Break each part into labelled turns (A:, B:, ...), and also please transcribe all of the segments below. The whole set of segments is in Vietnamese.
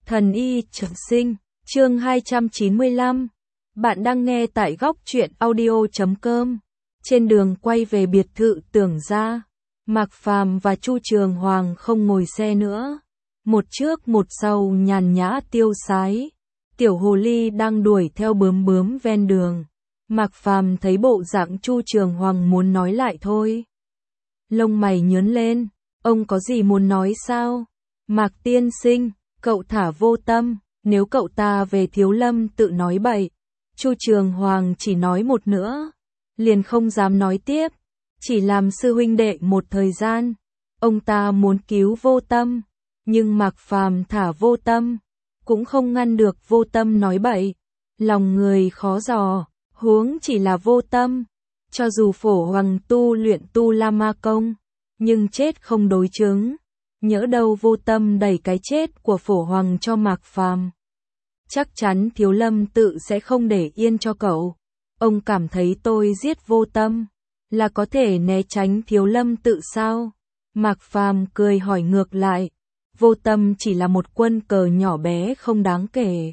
A: Thần y trường sinh, chương 295. Bạn đang nghe tại góc truyện audio.com. Trên đường quay về biệt thự Tưởng gia, Mạc Phàm và Chu Trường Hoàng không ngồi xe nữa. Một trước một sau nhàn nhã tiêu sái. Tiểu hồ ly đang đuổi theo bướm bướm ven đường. Mạc Phàm thấy bộ dạng Chu Trường Hoàng muốn nói lại thôi. Lông mày nhướng lên, ông có gì muốn nói sao? Mạc tiên sinh, cậu thả vô tâm, nếu cậu ta về Thiếu Lâm tự nói bậy. Chu Trường Hoàng chỉ nói một nữa, liền không dám nói tiếp, chỉ làm sư huynh đệ một thời gian. Ông ta muốn cứu vô tâm, nhưng Mạc Phàm thả vô tâm, cũng không ngăn được vô tâm nói bậy. Lòng người khó dò, huống chỉ là vô tâm. Cho dù Phổ Hoàng tu luyện Tu La Ma Công, nhưng chết không đối chứng. Nhỡ đâu vô tâm đẩy cái chết của Phổ Hoàng cho Mạc Phàm, chắc chắn Thiếu Lâm tự sẽ không để yên cho cậu. Ông cảm thấy tôi giết vô tâm là có thể né tránh Thiếu Lâm tự sao? Mạc Phàm cười hỏi ngược lại. Vô tâm chỉ là một quân cờ nhỏ bé không đáng kể.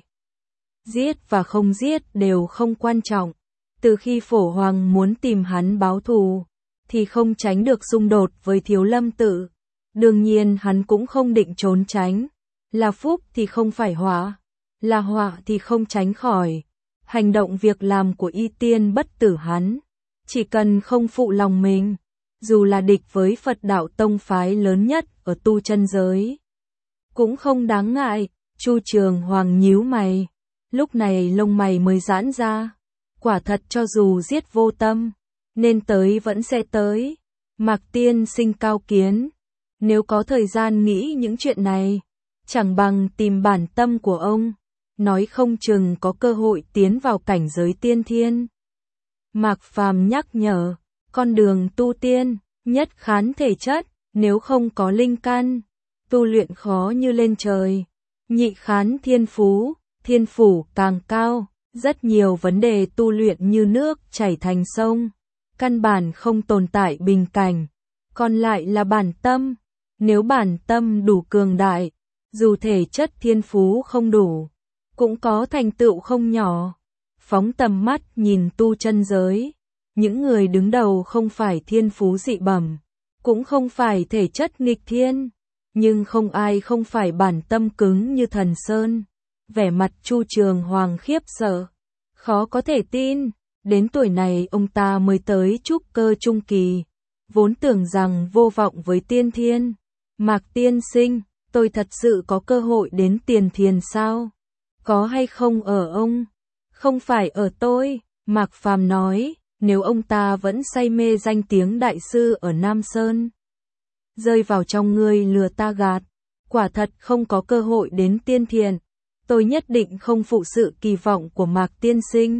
A: Giết và không giết đều không quan trọng. Từ khi Phổ Hoàng muốn tìm hắn báo thù, thì không tránh được xung đột với Thiếu Lâm tự. Đương nhiên hắn cũng không định trốn tránh. Là phúc thì không phải họa, là họa thì không tránh khỏi. Hành động việc làm của Y Tiên bất tử hắn, chỉ cần không phụ lòng mình, dù là địch với Phật đạo tông phái lớn nhất ở tu chân giới, cũng không đáng ngại. Chu Trường Hoàng nhíu mày, lúc này lông mày mới giãn ra. Quả thật cho dù giết vô tâm, nên tới vẫn sẽ tới. Mạc tiên sinh cao kiến, nếu có thời gian nghĩ những chuyện này, chẳng bằng tìm bản tâm của ông, nói không chừng có cơ hội tiến vào cảnh giới tiên thiên. Mạc Phàm nhắc nhở, con đường tu tiên, nhất khán thể chất, nếu không có linh căn, tu luyện khó như lên trời. Nhị khán thiên phú, thiên phủ càng cao, rất nhiều vấn đề tu luyện như nước chảy thành sông, căn bản không tồn tại bình cảnh. Còn lại là bản tâm, nếu bản tâm đủ cường đại, dù thể chất thiên phú không đủ, cũng có thành tựu không nhỏ. Phóng tầm mắt nhìn tu chân giới, những người đứng đầu không phải thiên phú dị bẩm, cũng không phải thể chất nghịch thiên, nhưng không ai không phải bản tâm cứng như thần sơn. Vẻ mặt Chu Trường Hoàng khiếp sợ, khó có thể tin, đến tuổi này ông ta mới tới trúc cơ trung kỳ, vốn tưởng rằng vô vọng với tiên thiên. Mạc tiên sinh, tôi thật sự có cơ hội đến tiền thiền sao? Có hay không ở ông? Không phải ở tôi, Mạc Phàm nói, nếu ông ta vẫn say mê danh tiếng đại sư ở Nam Sơn, rơi vào trong ngươi lừa ta gạt, quả thật không có cơ hội đến tiên thiền. Tôi nhất định không phụ sự kỳ vọng của Mạc tiên sinh.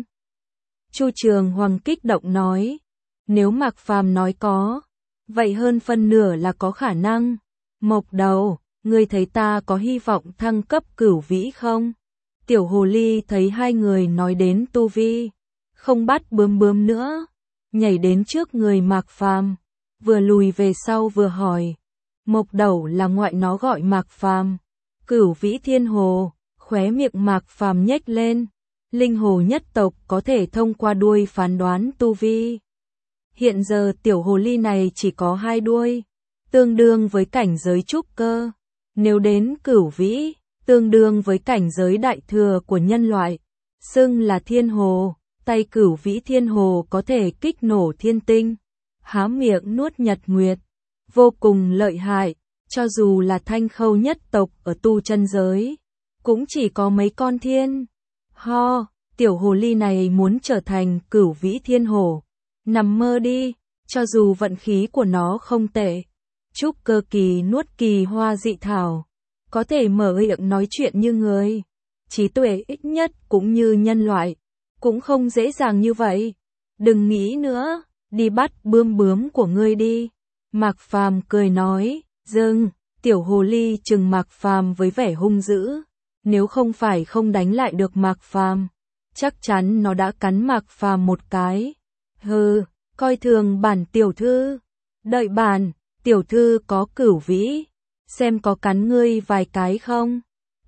A: Chu Trường Hoàng kích động nói, nếu Mạc Phàm nói có, vậy hơn phân nửa là có khả năng. Mộc Đầu, ngươi thấy ta có hy vọng thăng cấp cửu vĩ không? Tiểu hồ ly thấy hai người nói đến tu vi, không bắt bướm bướm nữa, nhảy đến trước người Mạc Phàm, vừa lùi về sau vừa hỏi. Mộc Đầu là ngoại nó gọi Mạc Phàm. Cửu vĩ thiên hồ, khóe miệng Mạc Phàm nhếch lên. Linh hồ nhất tộc có thể thông qua đuôi phán đoán tu vi. Hiện giờ tiểu hồ ly này chỉ có 2 đuôi, tương đương với cảnh giới trúc cơ. Nếu đến cửu vĩ, tương đương với cảnh giới đại thừa của nhân loại, xưng là thiên hồ. Tay cửu vĩ thiên hồ có thể kích nổ thiên tinh, há miệng nuốt nhật nguyệt, vô cùng lợi hại. Cho dù là Thanh Khâu nhất tộc ở tu chân giới, cũng chỉ có mấy con thiên. Ho, tiểu hồ ly này muốn trở thành cửu vĩ thiên hồ, nằm mơ đi. Cho dù vận khí của nó không tệ, trúc cơ kỳ nuốt kỳ hoa dị thảo, có thể mở miệng nói chuyện như người, trí tuệ ít nhất cũng như nhân loại, cũng không dễ dàng như vậy. Đừng nghĩ nữa, đi bắt bướm bướm của ngươi đi. Mạc Phàm cười nói. Dừng. Tiểu hồ ly trừng Mạc Phàm với vẻ hung dữ, nếu không phải không đánh lại được Mạc Phàm, chắc chắn nó đã cắn Mạc Phàm một cái. Hừ, coi thường bản tiểu thư, đợi bản tiểu thư có cửu vĩ, xem có cắn ngươi vài cái không.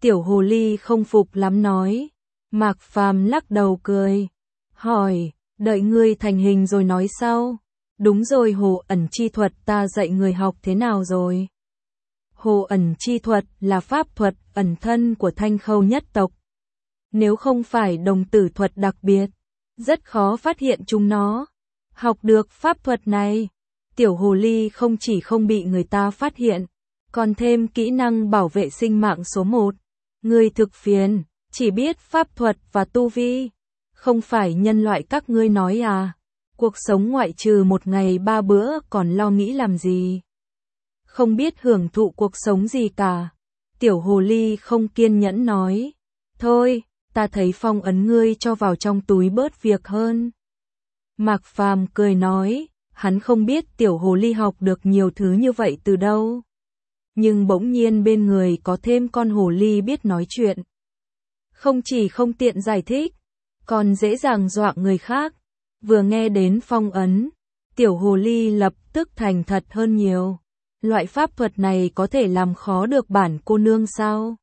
A: Tiểu hồ ly không phục lắm nói. Mạc Phàm lắc đầu cười. Hỏi, đợi ngươi thành hình rồi nói sau. Đúng rồi, hồ ẩn chi thuật ta dạy người học thế nào rồi? Hồ ẩn chi thuật là pháp thuật ẩn thân của Thanh Khâu nhất tộc. Nếu không phải đồng tử thuật đặc biệt, rất khó phát hiện chúng nó. Học được pháp thuật này, tiểu hồ ly không chỉ không bị người ta phát hiện, còn thêm kỹ năng bảo vệ sinh mạng số 1. Người thực phiền, chỉ biết pháp thuật và tu vi. Không phải nhân loại các ngươi nói à? Cuộc sống ngoại trừ một ngày 3 bữa còn lo nghĩ làm gì? Không biết hưởng thụ cuộc sống gì cả. Tiểu hồ ly không kiên nhẫn nói. Thôi, ta thấy phong ấn ngươi cho vào trong túi bớt việc hơn. Mạc Phàm cười nói, hắn không biết tiểu hồ ly học được nhiều thứ như vậy từ đâu. Nhưng bỗng nhiên bên người có thêm con hồ ly biết nói chuyện. Không chỉ không tiện giải thích, còn dễ dàng dọa người khác. Vừa nghe đến phong ấn, tiểu hồ ly lập tức thành thật hơn nhiều. Loại pháp thuật này có thể làm khó được bản cô nương sao?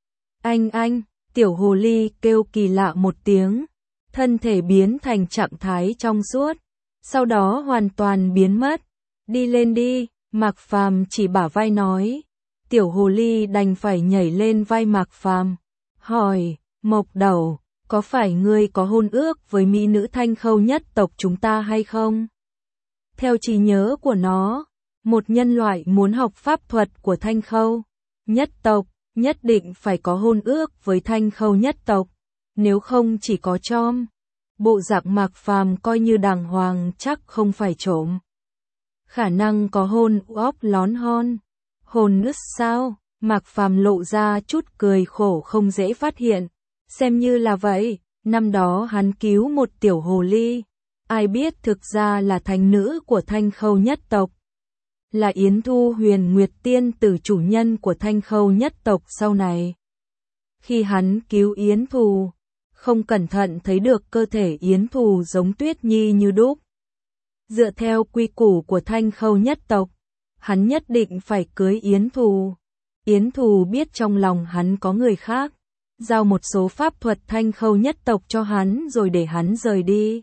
A: Anh, tiểu hồ ly kêu kỳ lạ một tiếng, thân thể biến thành trạng thái trong suốt, sau đó hoàn toàn biến mất. Đi lên đi, Mạc Phàm chỉ bả vai nói. Tiểu hồ ly đành phải nhảy lên vai Mạc Phàm, hỏi, Mộc Đầu, có phải ngươi có hôn ước với mỹ nữ Thanh Khâu nhất tộc chúng ta hay không? Theo trí nhớ của nó, một nhân loại muốn học pháp thuật của Thanh Khâu nhất tộc, nhất định phải có hôn ước với Thanh Khâu nhất tộc, nếu không chỉ có chom. Bộ dạng Mạc Phàm coi như đàng hoàng chắc không phải trộm. Khả năng có hôn óc lón hon. Hồn nứt sao? Mạc Phàm lộ ra chút cười khổ không dễ phát hiện. Xem như là vậy, năm đó hắn cứu một tiểu hồ ly. Ai biết thực ra là thánh nữ của Thanh Khâu nhất tộc. Là Yến Thu Huyền Nguyệt Tiên tử chủ nhân của Thanh Khâu nhất tộc sau này. Khi hắn cứu Yến Thù, không cẩn thận thấy được cơ thể Yến Thù giống Tuyết Nhi như đúc. Dựa theo quy củ của Thanh Khâu nhất tộc, hắn nhất định phải cưới Yến Thù. Yến Thù biết trong lòng hắn có người khác, giao một số pháp thuật Thanh Khâu nhất tộc cho hắn rồi để hắn rời đi.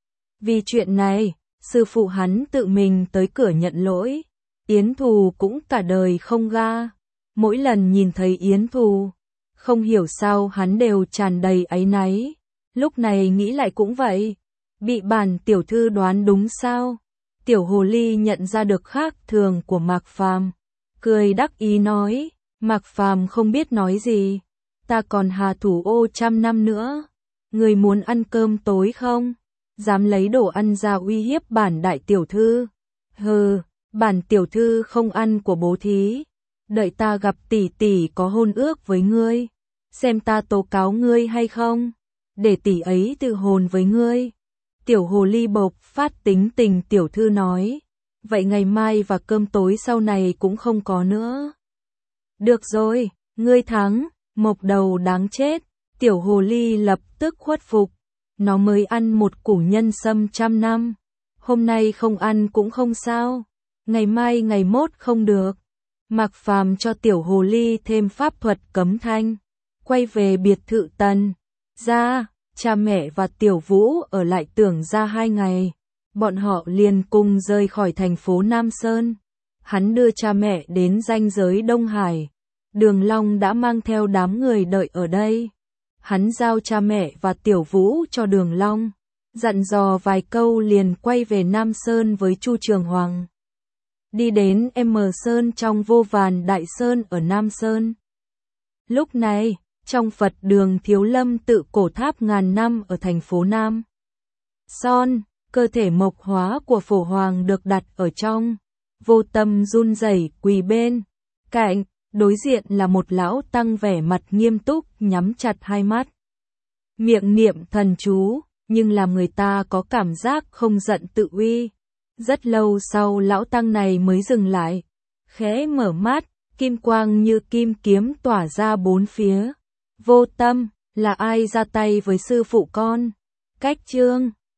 A: Vì chuyện này, sư phụ hắn tự mình tới cửa nhận lỗi. Yến Thù cũng cả đời không ga. Mỗi lần nhìn thấy Yến Thù, không hiểu sao hắn đều tràn đầy áy náy. Lúc này nghĩ lại cũng vậy. Bị bản tiểu thư đoán đúng sao? Tiểu hồ ly nhận ra được khác thường của Mạc Phàm, cười đắc ý nói. Mạc Phàm không biết nói gì. Ta còn hạ thủ ô 100 năm nữa. Người muốn ăn cơm tối không? Dám lấy đồ ăn ra uy hiếp bản đại tiểu thư. Hừ, bản tiểu thư không ăn của bố thí. Đợi ta gặp tỷ tỷ có hôn ước với ngươi, xem ta tố cáo ngươi hay không. Để tỷ ấy tự hôn với ngươi. Tiểu hồ ly bộc phát tính tình tiểu thư nói. Vậy ngày mai và cơm tối sau này cũng không có nữa. Được rồi, ngươi thắng. Mộc Đầu đáng chết. Tiểu hồ ly lập tức khuất phục. Nó mới ăn một củ nhân sâm 100 năm. Hôm nay không ăn cũng không sao. Ngày mai ngày mốt không được. Mạc Phàm cho tiểu hồ ly thêm pháp thuật cấm thanh. Quay về biệt thự Tần gia, cha mẹ và Tiểu Vũ ở lại Tưởng gia 2 ngày. Bọn họ liền cùng rời khỏi thành phố Nam Sơn. Hắn đưa cha mẹ đến ranh giới Đông Hải. Đường Long đã mang theo đám người đợi ở đây. Hắn giao cha mẹ và Tiểu Vũ cho Đường Long, dặn dò vài câu liền quay về Nam Sơn với Chu Trường Hoàng. Đi đến M Sơn trong Vô Vàn Đại Sơn ở Nam Sơn. Lúc này, trong Phật đường Thiếu Lâm tự cổ tháp ngàn năm ở thành phố Nam Son, cơ thể mộc hóa của Phổ Hoàng được đặt ở trong. Vô Tâm run rẩy quỳ bên cạnh, đối diện là một lão tăng vẻ mặt nghiêm túc nhắm chặt hai mắt. Miệng niệm thần chú, nhưng làm người ta có cảm giác không giận tự uy. Rất lâu sau lão tăng này mới dừng lại, khẽ mở mắt, kim quang như kim kiếm tỏa ra bốn phía. Vô Tâm, là ai ra tay với sư phụ con? Cách chương